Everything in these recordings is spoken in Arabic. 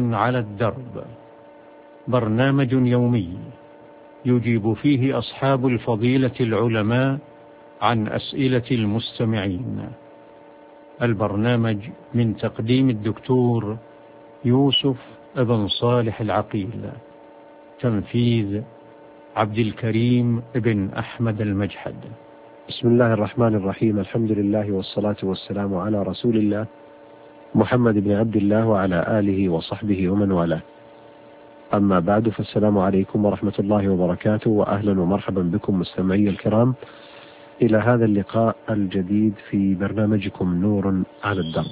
على الدرب، برنامج يومي يجيب فيه أصحاب الفضيلة العلماء عن أسئلة المستمعين. البرنامج من تقديم الدكتور يوسف بن صالح العقيل، تنفيذ عبد الكريم بن أحمد المجحد. بسم الله الرحمن الرحيم، الحمد لله والصلاة والسلام على رسول الله محمد بن عبد الله وعلى آله وصحبه ومن والاه. أما بعد، فالسلام عليكم ورحمة الله وبركاته، وأهلا ومرحبا بكم مستمعي الكرام إلى هذا اللقاء الجديد في برنامجكم نور على الدرب.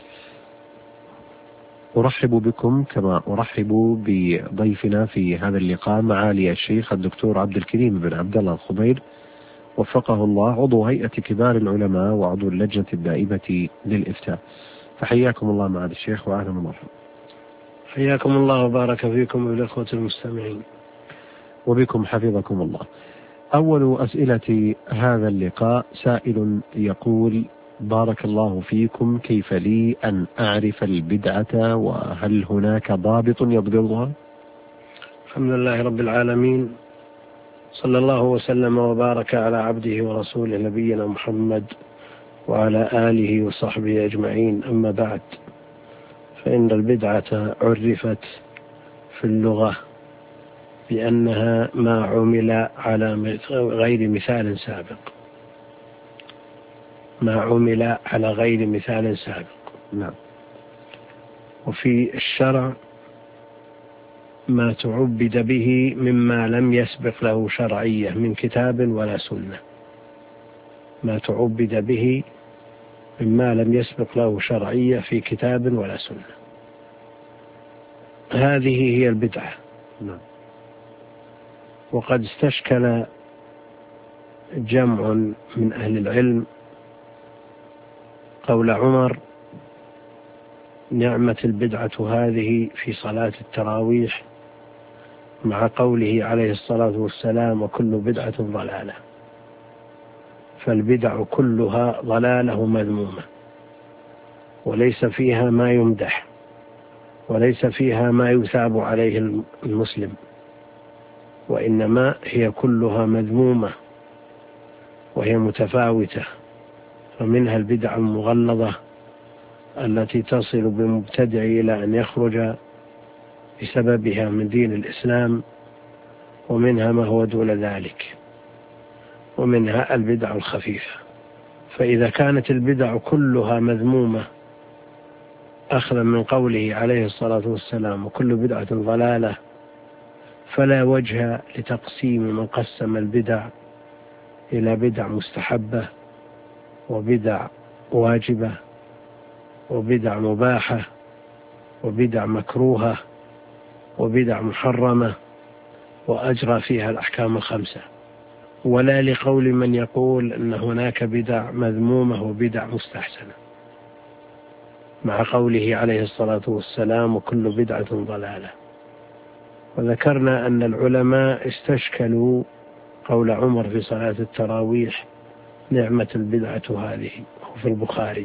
أرحب بكم كما أرحب بضيفنا في هذا اللقاء معالي الشيخ الدكتور عبد الكريم بن عبد الله الخبير وفقه الله، عضو هيئة كبار العلماء وعضو اللجنة الدائمة للإفتاء. فحياكم الله معالي الشيخ وأهلا ومرحبا. حياكم الله وبارك فيكم والإخوة المستمعين. وبكم حفظكم الله. أول أسئلة هذا اللقاء سائل يقول: بارك الله فيكم، كيف لي أن أعرف البدعة، وهل هناك ضابط يضبطها؟ الحمد لله رب العالمين، صلى الله وسلم وبارك على عبده ورسوله نبينا محمد وعلى آله وصحبه أجمعين. أما بعد، فإن البدعة عرفت في اللغة بأنها ما عمل على غير مثال سابق، ما عمل على غير مثال سابق. نعم. وفي الشرع ما تعبد به مما لم يسبق له شرعية من كتاب ولا سنة، ما تعبد به مما لم يسبق له شرعية في كتاب ولا سنة، هذه هي البدعة. نعم. وقد استشكل جمع من أهل العلم قول عمر: نعمة البدعة هذه في صلاة التراويح، مع قوله عليه الصلاة والسلام: وكل بدعة ضلالة. فالبدع كلها ضلالة مذمومة، وليس فيها ما يمدح، وليس فيها ما يثاب عليه المسلم، وإنما هي كلها مذمومة وهي متفاوتة. فمنها البدع المغلظة التي تصل بمبتدع إلى أن يخرج بسببها من دين الإسلام، ومنها ما هو دون ذلك، ومنها البدع الخفيفة. فإذا كانت البدع كلها مذمومة أخذا من قوله عليه الصلاة والسلام: وكل بدعة ضلالة، فلا وجه لتقسيم من قسم البدع إلى بدع مستحبة، وبدع واجبة، وبدع مباحة، وبدع مكروهة، وبدع محرمة، وأجرى فيها الأحكام الخمسة، ولا لقول من يقول أن هناك بدع مذمومة وبدع مستحسنة، مع قوله عليه الصلاة والسلام: وكل بدعة ضلالة. وذكرنا أن العلماء استشكلوا قول عمر في صلاة التراويح: نعمة البدعة هذه، في البخاري.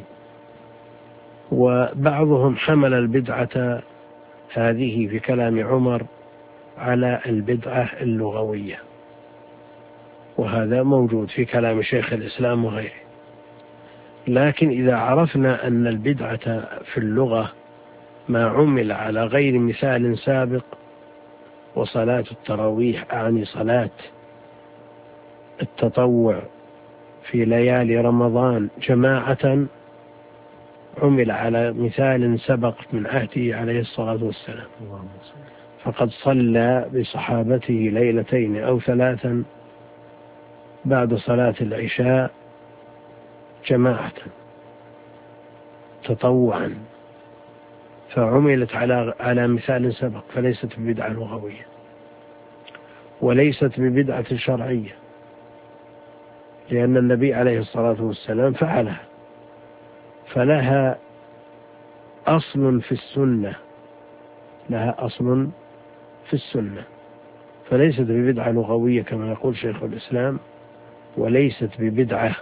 وبعضهم حمل البدعة هذه في كلام عمر على البدعة اللغوية، وهذا موجود في كلام شيخ الإسلام وغيره. لكن إذا عرفنا أن البدعة في اللغة ما عمل على غير مثال سابق، وصلاة التراويح أعني صلاة التطوع في ليالي رمضان جماعة، عمل على مثال سبق من عهده عليه الصلاة والسلام، فقد صلى بصحابته ليلتين أو ثلاثا بعد صلاة العشاء جماعة تطوعا، فعملت على مثال سبق، فليست ببدعة لغوية وليست ببدعة شرعية، لأن النبي عليه الصلاة والسلام فعلها، فلها أصل في السنة، لها أصل في السنة، فليست ببدعة لغوية كما يقول شيخ الإسلام، وليست ببدعة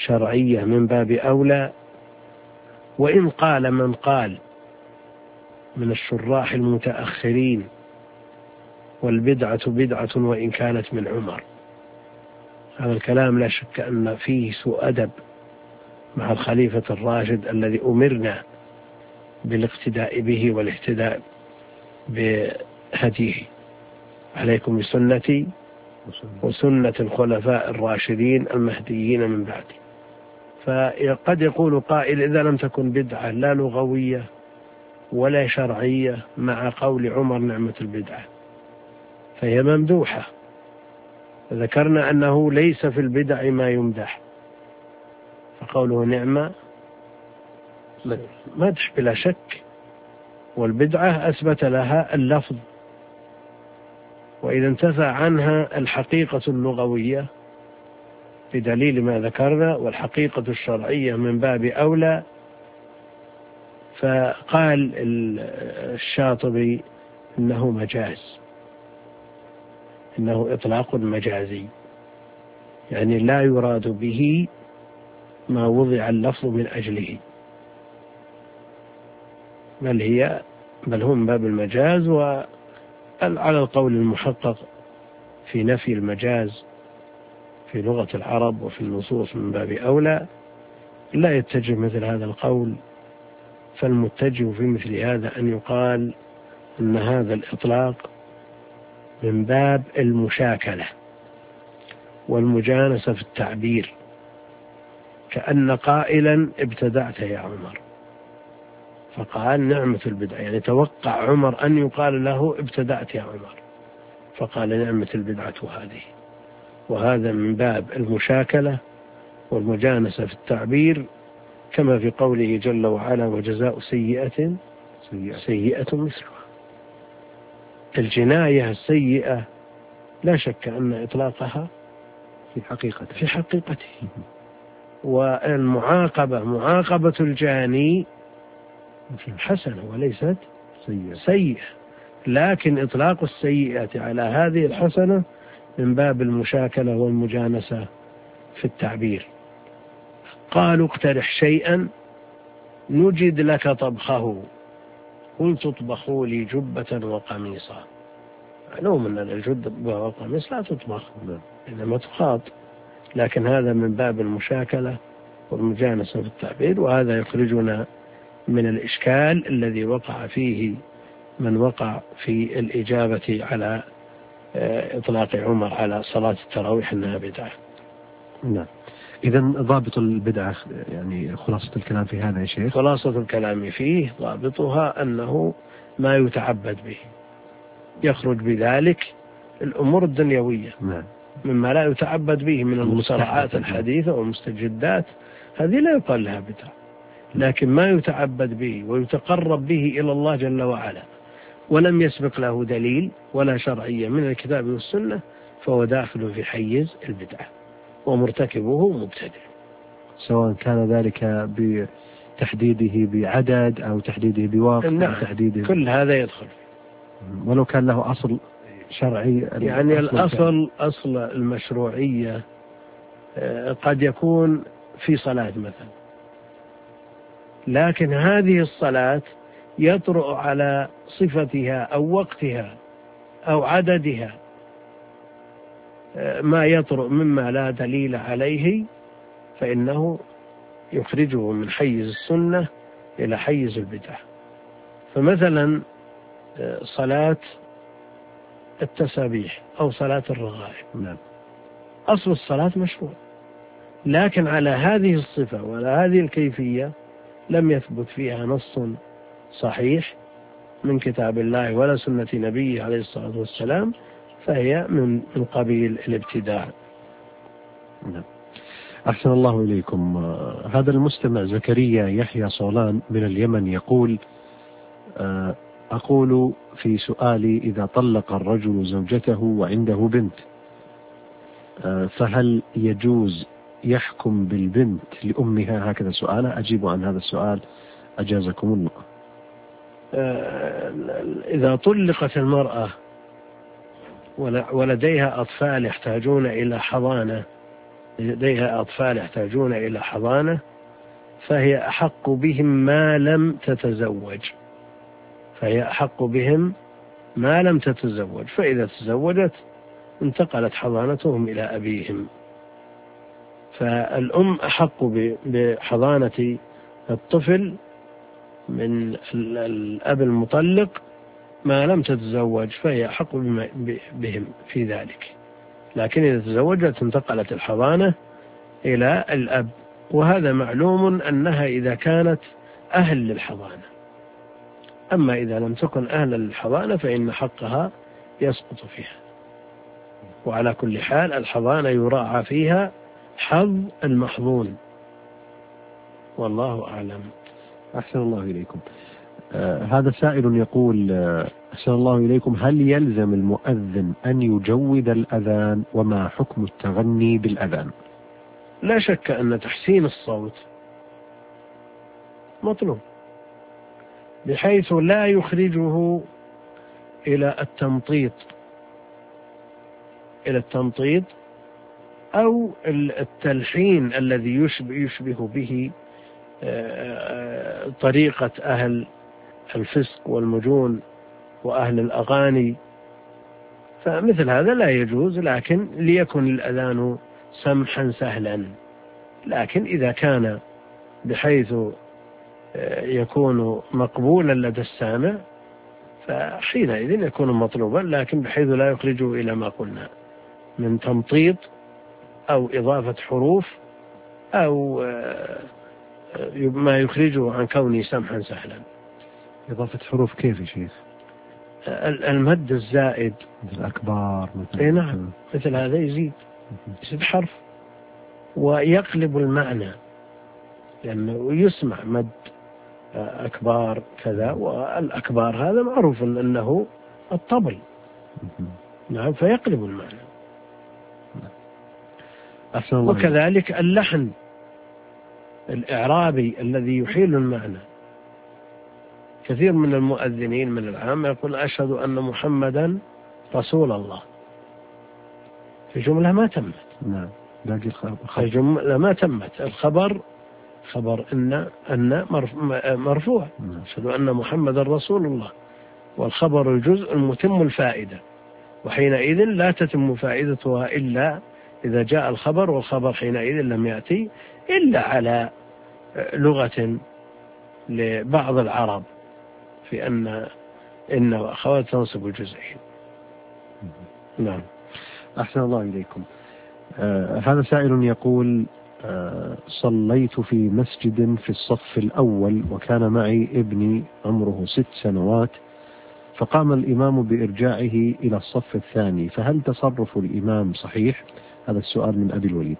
شرعية من باب أولى. وإن قال من قال من الشراح المتأخرين، والبدعة بدعة وإن كانت من عمر. هذا الكلام لا شك أن فيه سوء أدب مع الخليفة الراشد الذي أمرنا بالاقتداء به والاهتداء بهديه. عليكم بسنتي وسنة الخلفاء الراشدين المهديين من بعدي. فقد يقول قائل إذا لم تكن بدعة لا لغوية ولا شرعية مع قول عمر نعمة البدعة فهي ممدوحة. ذكرنا أنه ليس في البدع ما يمدح، فقوله نعمة مدح بلا شك، والبدعة أثبت لها اللفظ، وإذا انتفى عنها الحقيقة اللغوية بدليل ما ذكرنا والحقيقة الشرعية من باب أولى. فقال الشاطبي إنه مجاز، إنه إطلاق مجازي، يعني لا يراد به ما وضع اللفظ من أجله، بل هو من باب المجاز. وعلى القول المحقق في نفي المجاز في لغة العرب وفي النصوص من باب أولى لا يتجه مثل هذا القول. فالمتجه في مثل هذا أن يقال أن هذا الإطلاق من باب المشاكلة والمجانسة في التعبير، كأن قائلا ابتدعت يا عمر فقال نعمة البدعة، يعني توقع عمر أن يقال له ابتدعت يا عمر فقال نعمة البدعة هذه. وهذا من باب المشاكلة والمجانسة في التعبير، كما في قوله جل وعلا وجزاء سيئة مثلها. الجناية السيئة لا شك أن إطلاقها في حقيقته والمعاقبة معاقبة الجاني حسنة وليست سيئة، لكن إطلاق السيئة على هذه الحسنة من باب المشاكلة والمجانسة في التعبير. قالوا اقترح شيئا نجد لك طبخه قلت اطبخوا لي جبة وقميصا. معلوم أن الجبة والقميص لا تطبخ إنما تخاط، لكن هذا من باب المشاكلة والمجانسة في التعبير. وهذا يخرجنا من الإشكال الذي وقع فيه من وقع في الإجابة على إطلاق عمر على صلاة التراويح أنها بدعة. نعم. إذن ضابط البدعة يعني خلاصة الكلام في هذا يا شيخ؟ خلاصة الكلام فيه ضابطها أنه ما يتعبد به، يخرج بذلك الأمور الدنيوية. نعم. مما لا يتعبد به من المصطلحات الحديثة والمستجدات هذه لا يقال لها بدعة، لكن ما يتعبد به ويتقرب به إلى الله جل وعلا ولم يسبق له دليل ولا شرعية من الكتاب والسنة فهو داخل في حيز البدعة ومرتكبه مبتدع، سواء كان ذلك بتحديده بعدد أو تحديده بوقت. نعم. أو تحديده كل هذا يدخل ولو كان له أصل شرعي. يعني أصل المشروعية قد يكون في صلاة مثلا، لكن هذه الصلاة يطرأ على صفتها أو وقتها أو عددها ما يطرأ مما لا دليل عليه فإنه يخرجه من حيز السنة إلى حيز البدعة. فمثلا صلاة التسابيح أو صلاة الرغائب، نعم. أصل الصلاة مشروع، لكن على هذه الصفة وعلى هذه الكيفية لم يثبت فيها نص صحيح من كتاب الله ولا سنة نبيه عليه الصلاة والسلام، فهي من قبيل الابتداع. نعم. أحسن الله إليكم. هذا المستمع زكريا يحيى صولان من اليمن يقول أقول في سؤالي إذا طلق الرجل زوجته وعنده بنت فهل يجوز يحكم بالبنت لأمها؟ هكذا سؤاله، أجيب عن هذا السؤال أجازكم الله. إذا طلقت المرأة ولديها أطفال يحتاجون إلى حضانة فهي أحق بهم ما لم تتزوج، فهي أحق بهم ما لم تتزوج، فإذا تزوجت انتقلت حضانتهم إلى أبيهم. فالأم أحق بحضانة الطفل من الأب المطلق ما لم تتزوج، فهي أحق بهم في ذلك. لكن إذا تزوجت انتقلت الحضانة إلى الأب، وهذا معلوم أنها إذا كانت أهل للحضانة. أما إذا لم تكن أهلا للحضانة فإن حقها يسقط فيها. وعلى كل حال الحضانة يراعى فيها حظ المحظون، والله أعلم. أحسن الله إليكم. هذا سائل يقول أحسن الله إليكم، هل يلزم المؤذن أن يجود الأذان، وما حكم التغني بالأذان؟ لا شك أن تحسين الصوت مطلوب، بحيث لا يخرجه إلى التمطيط أو التلحين الذي يشبه به طريقة أهل الفسق والمجون وأهل الأغاني، فمثل هذا لا يجوز، لكن ليكن الأذان سمحا سهلا. لكن إذا كان بحيث يكون مقبولا لدى السامع فحينئذ يكون مطلوبا، لكن بحيث لا يخرجه إلى ما قلنا من تمطيط أو إضافة حروف أو ما يخرجه عن كونه سمحا سهلا. إضافة حروف كيف يا شيخ؟ المد الزائد مثل الأكبار مثل نعم، مثل هذا يزيد حرف ويقلب المعنى، لأنه يسمع مد أكبار كذا، والأكبار هذا معروف أنه الطبل، نعم، فيقلب المعنى. وكذلك اللحن الإعرابي الذي يحيل المعنى. كثير من المؤذنين من العام يقول أشهد أن محمدا رسول الله، في جملة ما تمت. نعم، باقي الجملة ما تمت، الخبر خبر أن مرفوع، أشهد أن محمدا رسول الله، والخبر الجزء المتم الفائدة، وحينئذ لا تتم فائدتها إلا إذا جاء الخبر، والخبر حينئذ لم يأتي إلا على لغة لبعض العرب في إن وأخوات تنصب الجزئين. نعم. أحسن الله إليكم. هذا سائل يقول صليت في مسجد في الصف الأول، وكان معي ابني عمره 6 سنوات، فقام الإمام بإرجاعه إلى الصف الثاني، فهل تصرف الإمام صحيح؟ هذا السؤال من أبي الوليد.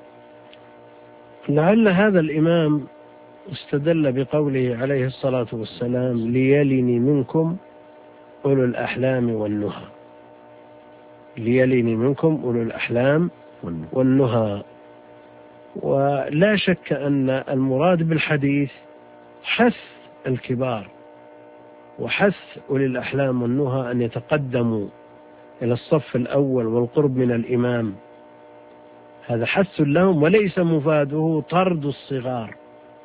لعل هذا الإمام استدل بقوله عليه الصلاة والسلام ليلني منكم أولو الأحلام والنهى، ليلني منكم أولو الأحلام والنهى. ولا شك أن المراد بالحديث حث الكبار وحث أولي الأحلام والنهى أن يتقدموا إلى الصف الأول والقرب من الإمام، هذا حث لهم، وليس مفاده طرد الصغار.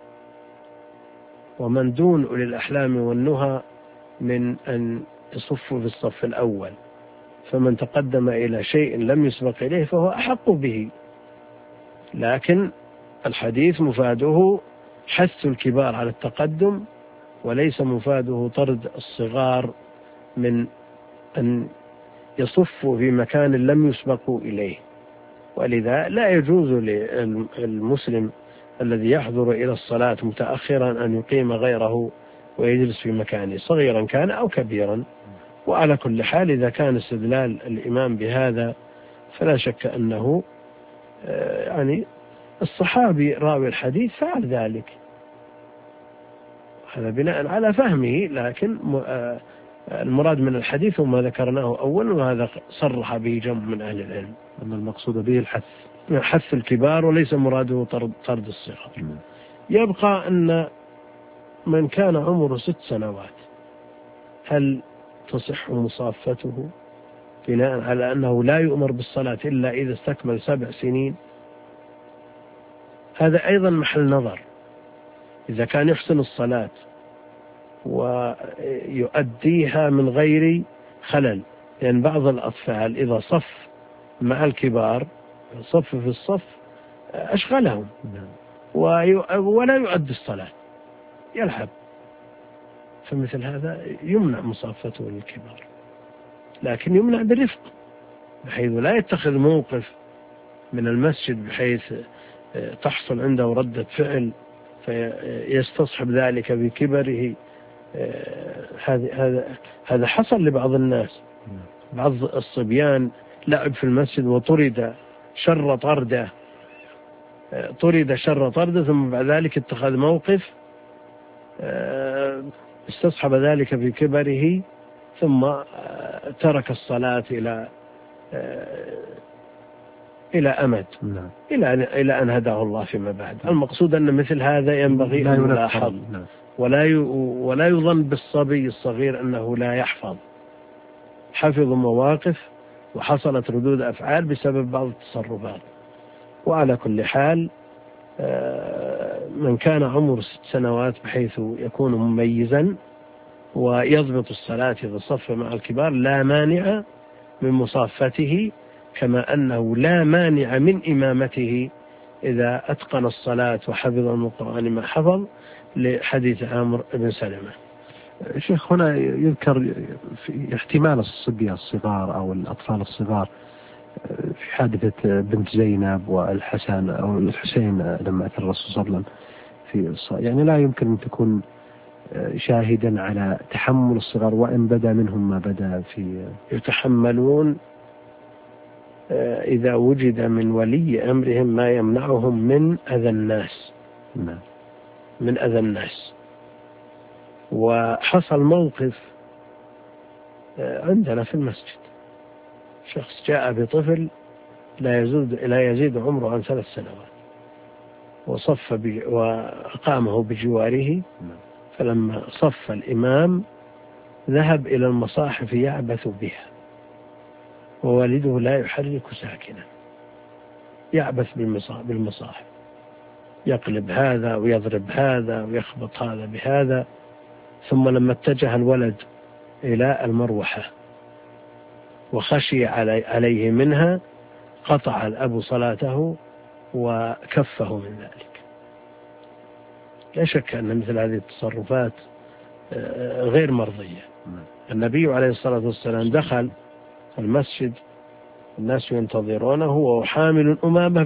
ومن دون أولي الأحلام والنهى من أن يصفوا في الصف الأول، فمن تقدم إلى شيء لم يسبق إليه فهو أحق به. لكن الحديث مفاده حث الكبار على التقدم، وليس مفاده طرد الصغار من أن يصفوا في مكان لم يسبقوا إليه. ولذا لا يجوز للمسلم الذي يحضر إلى الصلاة متأخرا أن يقيم غيره ويجلس في مكانه، صغيرا كان أو كبيرا. وعلى كل حال إذا كان استدلال الإمام بهذا فلا شك أنه يعني الصحابي راوي الحديث فعل ذلك، هذا بناء على فهمه. لكن المراد من الحديث وما ذكرناه أولا، وهذا صرح به جمع من أهل العلم أن المقصود به حث الكبار وليس مراده طرد الصغار. يبقى أن من كان عمره 6 سنوات هل تصح مصافته بناء على أنه لا يؤمر بالصلاة إلا إذا استكمل 7 سنين؟ هذا أيضا محل نظر. إذا كان يحسن الصلاة ويؤديها من غير خلل، لأن بعض الأطفال إذا صف مع الكبار صف في الصف أشغلهم ولا يؤدي الصلاة، يلعب، فمثل هذا يمنع مصافته للكبار، لكن يمنع برفق بحيث لا يتخذ موقف من المسجد بحيث تحصل عنده ردة فعل فيستصحب ذلك بكبره. هذا حصل لبعض الناس، بعض الصبيان لعب في المسجد وطرد شر طردة ثم بعد ذلك اتخذ موقف استصحب ذلك في كبره ثم ترك الصلاة إلى أمد إلى أن هداه الله فيما بعد. المقصود أن مثل هذا ينبغي أن يلاحظ ولا يظن بالصبي الصغير أنه لا يحفظ، حفظ مواقف وحصلت ردود أفعال بسبب بعض التصرفات. وعلى كل حال من كان عمره 6 سنوات بحيث يكون مميزا ويضبط الصلاة إذا صف مع الكبار لا مانع من مصافته، كما أنه لا مانع من إمامته إذا أتقن الصلاة وحفظ القرآن ما حفظ، لحديث عامر بن سلمة. شيخ هنا يذكر في احتمال الصبية الصغار أو الأطفال الصغار في حادثة بنت زينب والحسن أو الحسين لما أتى الرسول صلى الله عليه وسلم في الصلاة، يعني لا يمكن أن تكون شاهدا على تحمل الصغار وإن بدا منهم ما بدا في يتحملون إذا وجد من ولي أمرهم ما يمنعهم من أذى الناس. من أذى الناس. وحصل موقف عندنا في المسجد، شخص جاء بطفل لا يزيد عمره عن 3 سنوات وأقامه بجواره، فلما صف الإمام ذهب إلى المصاحف يعبث بها ووالده لا يحرك ساكنا، يعبث بالمصاحف، يقلب هذا ويضرب هذا ويخبط هذا بهذا. ثم لما اتجه الولد إلى المروحة وخشي عليه منها قطع الأب صلاته وكفه من ذلك. لا شك أن مثل هذه التصرفات غير مرضية. النبي عليه الصلاة والسلام دخل المسجد الناس ينتظرونه وهو حامل أمامة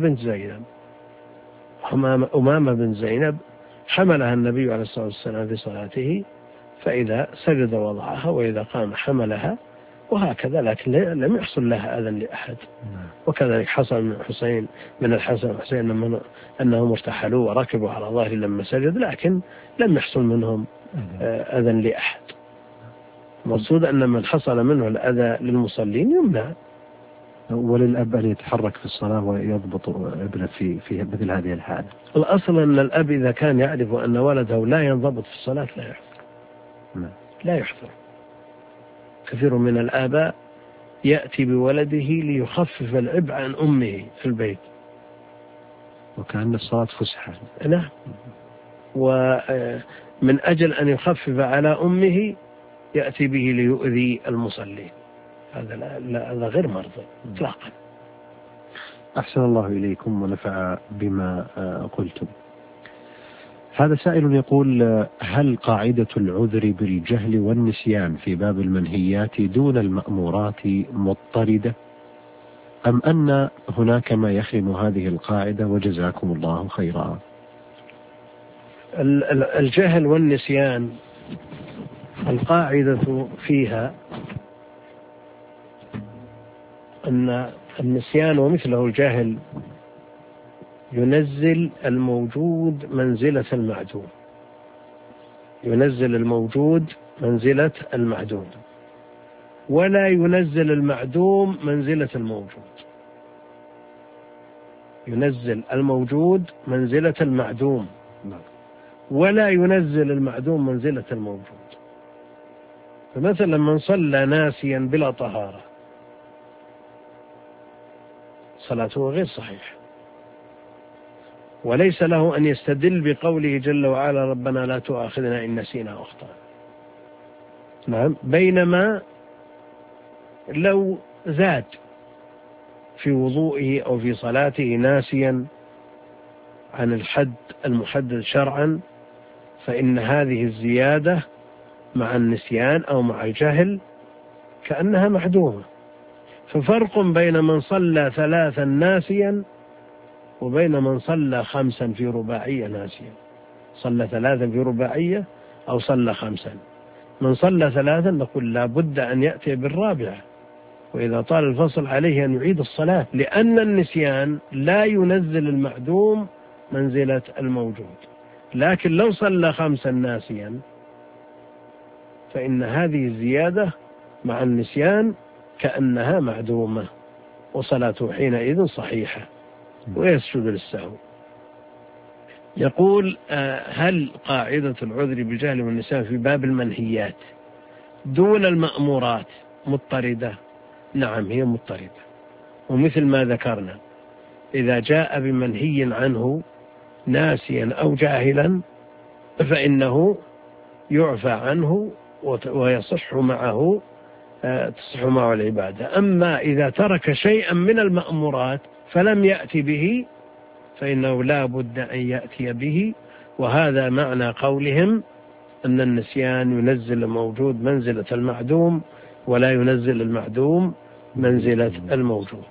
بنت زينب حملها النبي عليه الصلاة والسلام في صلاته، فإذا سجد وضعها وإذا قام حملها وهكذا، لكن لم يحصل لها أذى لأحد. وكذلك حصل من الحسن والحسين أنهم ارتحلوا وركبوا على ظهره لما سجد، لكن لم يحصل منهم أذى لأحد. المقصود أن من حصل منه الأذى للمصلين يمنع. وللأب أن يتحرك في الصلاة ويضبط ابنه في مثل هذه الحالة. الأصل أن الأب إذا كان يعرف أن ولده لا ينضبط في الصلاة لا يحضر. كثير من الآباء يأتي بولده ليخفف العبء عن أمه في البيت، وكأن الصلاة فسحة. نعم. ومن أجل أن يخفف على أمه يأتي به ليؤذي المصلين. هذا غير مرضي إطلاقا. أحسن الله إليكم ونفع بما قلتم. هذا سائل يقول: هل قاعدة العذر بالجهل والنسيان في باب المنهيات دون المأمورات مضطردة، أم أن هناك ما يخدم هذه القاعدة؟ وجزاكم الله خيرا. الجهل والنسيان القاعدة فيها أن النسيان ومثله الجهل ينزل الموجود منزلة المعدوم، ينزل الموجود منزلة المعدوم، ولا ينزل المعدوم منزلة الموجود. ينزل الموجود منزلة المعدوم ولا ينزل المعدوم منزلة الموجود. فمثلا من صلى ناسيا بلا طهارة صلاته غير صحيحة، وليس له أن يستدل بقوله جل وعلا: ربنا لا تؤاخذنا إن نسينا أو أخطأنا. نعم. بينما لو زاد في وضوئه أو في صلاته ناسيا عن الحد المحدد شرعا، فإن هذه الزيادة مع النسيان أو مع الجهل كأنها معدومة. ففرق بين من صلى 3 ناسيا وبين من صلى 5 في رباعية ناسيا. صلى 3 في رباعية أو صلى 5. من صلى 3 نقول لا بد أن يأتي بالرابعة، وإذا طال الفصل عليه أن يعيد الصلاة، لأن النسيان لا ينزل المعدوم منزلة الموجود. لكن لو صلى 5 ناسيا فإن هذه الزيادة مع النسيان كأنها معدومة، وصلاته حينئذ صحيحة ويسجد للسهو. يقول هل قاعدة العذر بالجهل والنسيان في باب المنهيات دون المأمورات مضطردة؟ نعم، هي مضطردة. ومثل ما ذكرنا إذا جاء بمنهي عنه ناسيا أو جاهلا فإنه يعفى عنه ويصح معه تصح معه العبادة. أما إذا ترك شيئا من المأمورات فلم يأتي به فإنه لا بد أن يأتي به. وهذا معنى قولهم أن النسيان ينزل الموجود منزلة المعدوم ولا ينزل المعدوم منزلة الموجود.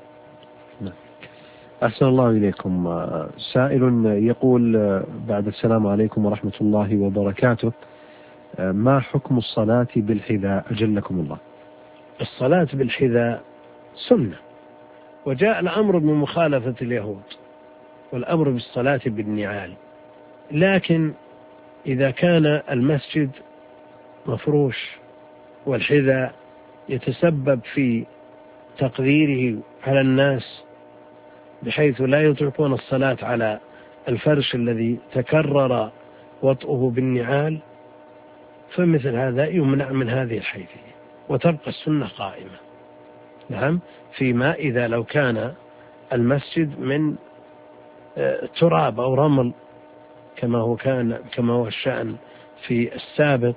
أحسن الله إليكم. سائل يقول بعد السلام عليكم ورحمة الله وبركاته، ما حكم الصلاة بالحذاء أجلكم الله؟ الصلاة بالحذاء سنة، وجاء الأمر بمخالفة اليهود والأمر بالصلاة بالنعال. لكن إذا كان المسجد مفروش والحذاء يتسبب في تقديره على الناس بحيث لا يطيقون الصلاة على الفرش الذي تكرر وطئه بالنعال، فمثل هذا يمنع من هذه الحيثية وتبقى السنة قائمة. نعم، فيما إذا لو كان المسجد من تراب أو رمل كما هو الشأن في السابق،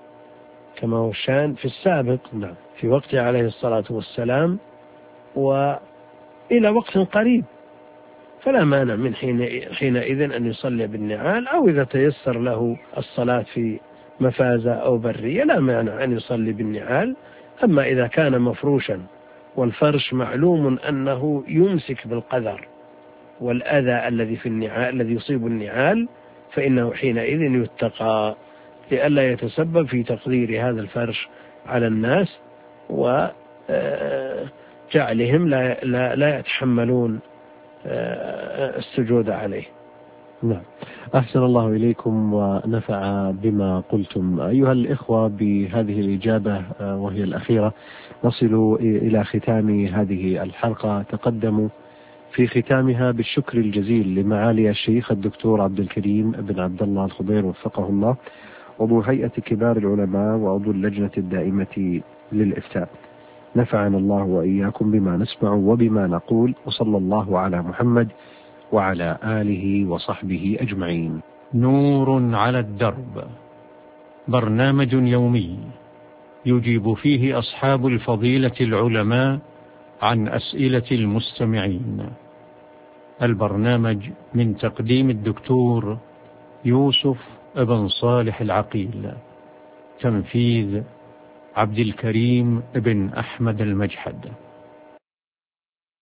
نعم، في وقته عليه الصلاة والسلام وإلى وقت قريب، فلا مانع من حينئذ أن يصلي بالنعال، أو إذا تيسر له الصلاة في مفازة أو برية لا مانع أن يصلي بالنعال. أما إذا كان مفروشا والفرش معلوم أنه يمسك بالقذر والأذى الذي في النعال الذي يصيب النعال، فإنه حينئذ يتقى لئلا يتسبب في تقدير هذا الفرش على الناس وجعلهم لا يتحملون السجود عليه. نعم، أحسن الله إليكم ونفع بما قلتم. أيها الإخوة، بهذه الإجابة وهي الأخيرة نصل إلى ختام هذه الحلقة. تقدموا في ختامها بالشكر الجزيل لمعالي الشيخ الدكتور عبد الكريم بن عبد الله الخضير وفقه الله، عضو هيئة كبار العلماء وعضو اللجنة الدائمة للإفتاء. نفعنا الله وإياكم بما نسمع وبما نقول، وصلى الله على محمد وعلى آله وصحبه أجمعين. نور على الدرب، برنامج يومي يجيب فيه أصحاب الفضيلة العلماء عن أسئلة المستمعين. البرنامج من تقديم الدكتور يوسف بن صالح العقيل، تنفيذ عبد الكريم بن أحمد المجحد.